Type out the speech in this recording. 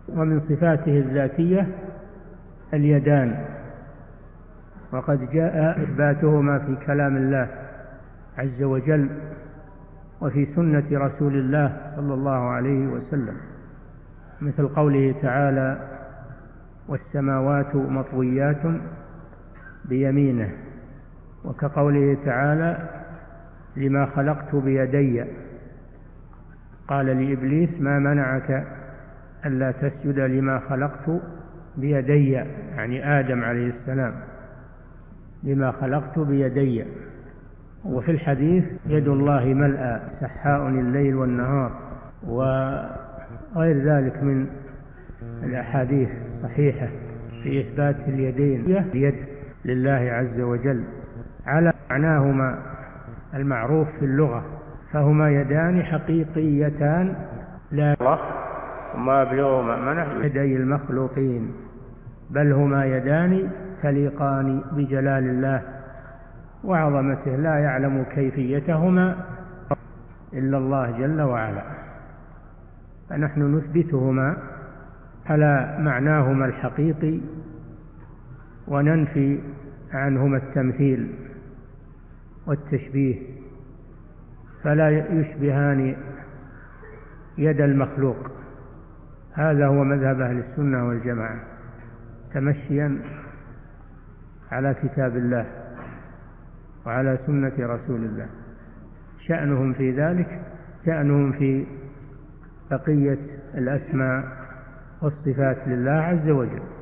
ومن صفاته الذاتية اليدان، وقد جاء إثباتهما في كلام الله عز وجل وفي سنة رسول الله صلى الله عليه وسلم، مثل قوله تعالى: والسماوات مطويات بيمينه، وكقوله تعالى: لما خلقت بيدي، قال لإبليس: ما منعك ألا تسجد لما خلقت بيدي، يعني آدم عليه السلام، لما خلقت بيدي. وفي الحديث: يد الله ملأى سحاء الليل والنهار، وغير ذلك من الأحاديث الصحيحة في إثبات اليدين، اليد لله عز وجل على معناهما المعروف في اللغة، فهما يدان حقيقيتان لا الله وما أبلغ مأمنه يدي المخلوقين، بل هما يدان تليقان بجلال الله وعظمته، لا يعلم كيفيتهما إلا الله جل وعلا، فنحن نثبتهما على معناهما الحقيقي وننفي عنهما التمثيل والتشبيه، فلا يشبهان يد المخلوق. هذا هو مذهب أهل السنة والجماعة، تمشيا على كتاب الله وعلى سنة رسول الله. شأنهم في ذلك شأنهم في بقية الأسماء والصفات لله عز وجل.